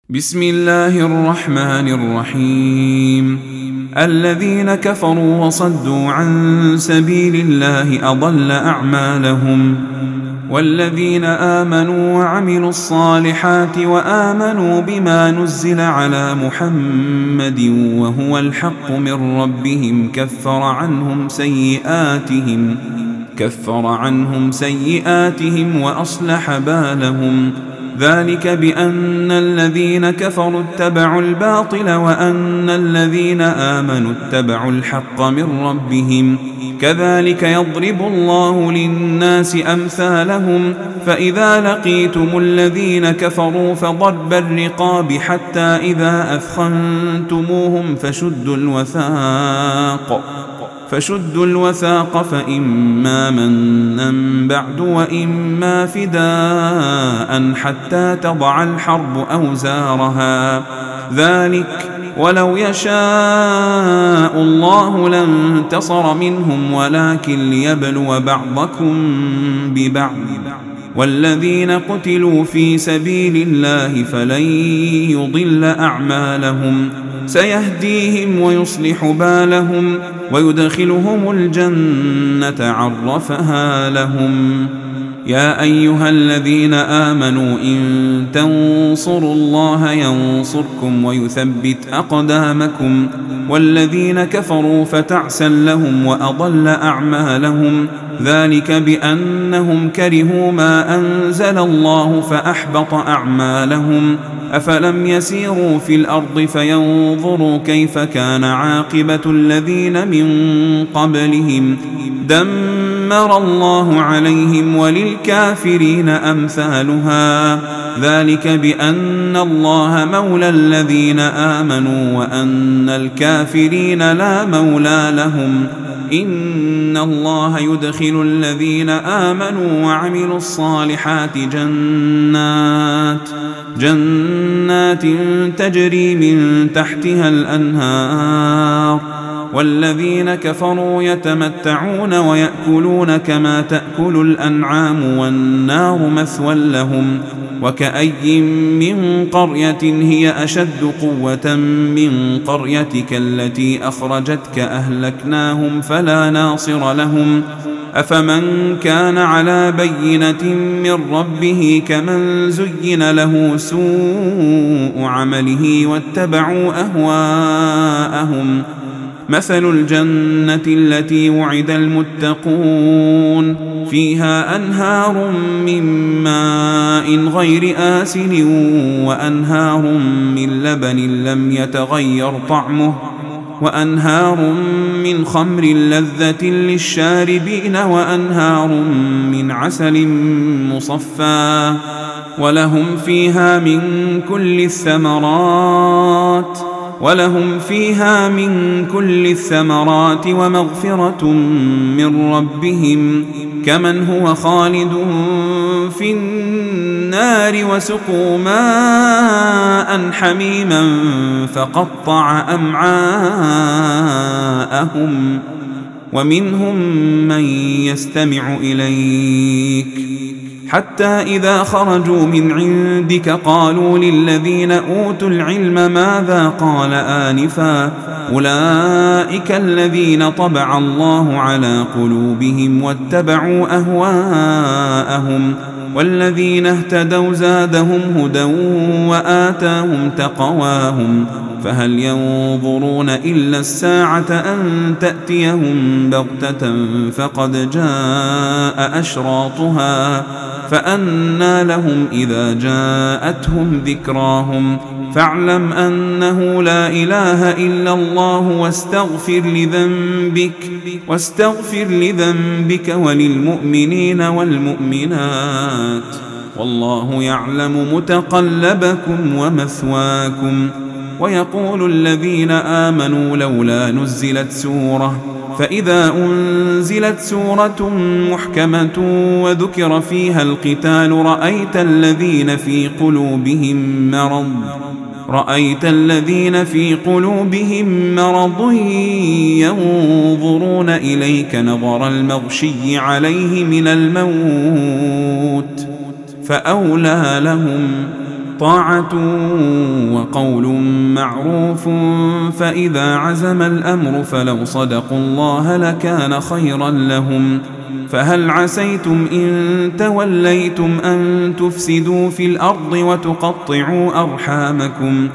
بسم الله الرحمن الرحيم. الذين كفروا وصدوا عن سبيل الله أضل أعمالهم، والذين آمنوا وعملوا الصالحات وآمنوا بما نزل على محمد وهو الحق من ربهم كفر عنهم سيئاتهم وأصلح بالهم. ذلك بأن الذين كفروا اتبعوا الباطل وأن الذين آمنوا اتبعوا الحق من ربهم. كذلك يضرب الله للناس أمثالهم. فإذا لقيتم الذين كفروا فضرب الرقاب حتى إذا أثخنتموهم فشدوا الوثاق فإما منا بعد وإما فداء حتى تضع الحرب أوزارها. ذلك ولو يشاء الله لانتصر منهم ولكن ليبلو بعضكم ببعض. والذين قتلوا في سبيل الله فلن يضل أعمالهم، سيهديهم ويصلح بالهم ويدخلهم الجنة عرفها لهم. يا أيها الذين آمنوا إن تنصروا الله ينصركم ويثبت أقدامكم. والذين كفروا فتعسا لهم وأضل أعمالهم. ذلك بأنهم كرهوا ما أنزل الله فأحبط أعمالهم. أفلم يسيروا في الأرض فينظروا كيف كان عاقبة الذين من قبلهم. دمر الله عليهم وللكافرين أمثالها. ذلك بأن الله مولى الذين آمنوا وأن الكافرين لا مولى لهم. إن الله يدخل الذين آمنوا وعملوا الصالحات جنات تجري من تحتها الأنهار. والذين كفروا يتمتعون ويأكلون كما تأكل الأنعام والنار مثوى لهم. وكأي من قرية هي أشد قوة من قريتك التي أخرجتك أهلكناهم فلا ناصر لهم. أفمن كان على بينة من ربه كمن زين له سوء عمله واتبعوا أهواءهم. مثل الجنة التي وعد المتقون فيها أنهار من ماء غير آسن وأنهار من لبن لم يتغير طعمه وأنهار من خمر لذة للشاربين وأنهار من عسل مصفى ولهم فيها من كل الثمرات ومغفرة من ربهم كمن هو خالد في النار وسقوا ماء حميما فقطع أمعاءهم. ومنهم من يستمع إليك حتى إذا خرجوا من عندك قالوا للذين أوتوا العلم ماذا قال آنفا أولئك الذين طبع الله على قلوبهم واتبعوا أهواءهم. والذين اهتدوا زادهم هدى وآتاهم تقواهم. فهل ينظرون إلا الساعة أن تأتيهم بغتة فقد جاء أشراطها فأنى لهم إذا جاءتهم ذكراهم. فاعلم أنه لا إله إلا الله واستغفر لذنبك وللمؤمنين والمؤمنات والله يعلم متقلبكم ومثواكم. ويقول الذين آمنوا لولا نزلت سورة فإذا أنزلت سورة محكمة وذكر فيها القتال رأيت الذين في قلوبهم مرض ينظرون إليك نظر المغشي عليه من الموت فأولى لهم طاعة وقول معروف، فإذا عزم الأمر فلو صدقوا الله لكان خيرا لهم. فهل عسيتم إن توليتم أن تفسدوا في الأرض وتقطعوا أرحامكم؟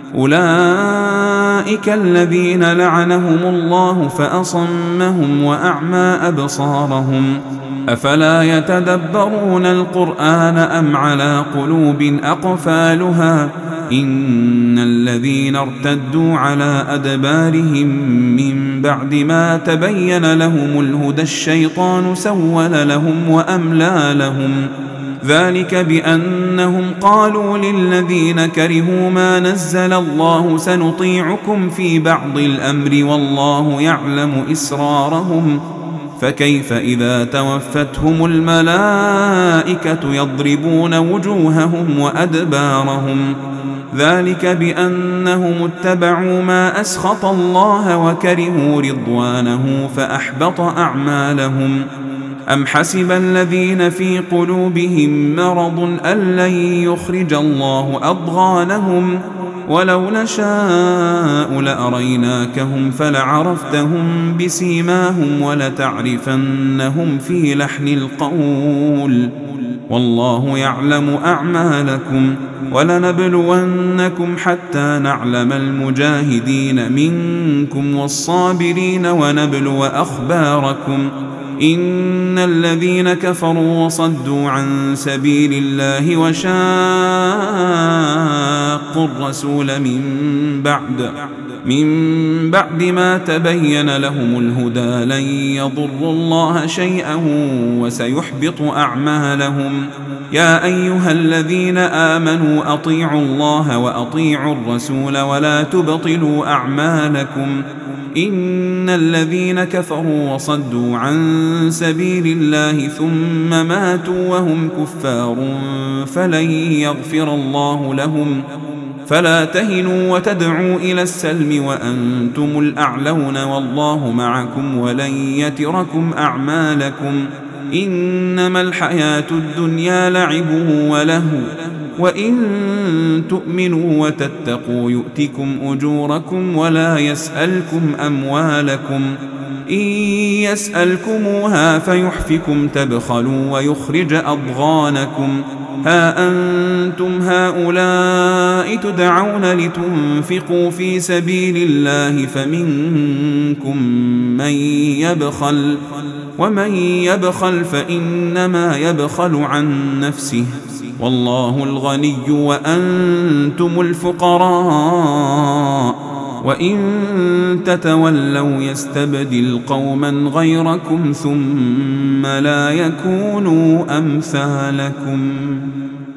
أولئك الذين لعنهم الله فأصمهم وأعمى أبصارهم. أفلا يتدبرون القرآن أم على قلوب أقفالها؟ إن الذين ارتدوا على أدبارهم من بعد ما تبين لهم الهدى الشيطان سول لهم وأملى لهم. ذلك بأنهم قالوا للذين كرهوا ما نزل الله سنطيعكم في بعض الأمر والله يعلم إسرارهم. فكيف إذا توفتهم الملائكة يضربون وجوههم وأدبارهم؟ ذلك بأنهم اتبعوا ما أسخط الله وكرهوا رضوانه فأحبط أعمالهم. أم حسب الذين في قلوبهم مرض أن لن يخرج الله أضغانهم؟ ولو نشاء لأريناكهم فلعرفتهم بسيماهم ولتعرفنهم في لحن القول. والله يعلم أعمالكم ولنبلونكم حتى نعلم المجاهدين منكم والصابرين ونبلو أخباركم. إن الذين كفروا وصدوا عن سبيل الله وشاقوا الرسول من بعد ما تبين لهم الهدى لن يضروا الله شيئا وسيحبط أعمالهم. يا أيها الذين آمنوا أطيعوا الله وأطيعوا الرسول ولا تبطلوا أعمالكم. إن الذين كفروا وصدوا عن سبيل الله ثم ماتوا وهم كفار فلن يغفر الله لهم. فلا تهنوا وتدعوا إلى السلم وأنتم الأعلون والله معكم ولن يتركم أعمالكم. إنما الحياة الدنيا لعب ولهو وإن تؤمنوا وتتقوا يؤتكم أجوركم ولا يسألكم أموالكم. إن يسألكموها فيحفكم تبخلوا ويخرج أضغانكم. ها أنتم هؤلاء تدعون لتنفقوا في سبيل الله فمنكم من يبخل ومن يبخل فإنما يبخل عن نفسه والله الغني وأنتم الفقراء. وإن تتولوا يستبدل قوما غيركم ثم لا يكونوا أمثالكم.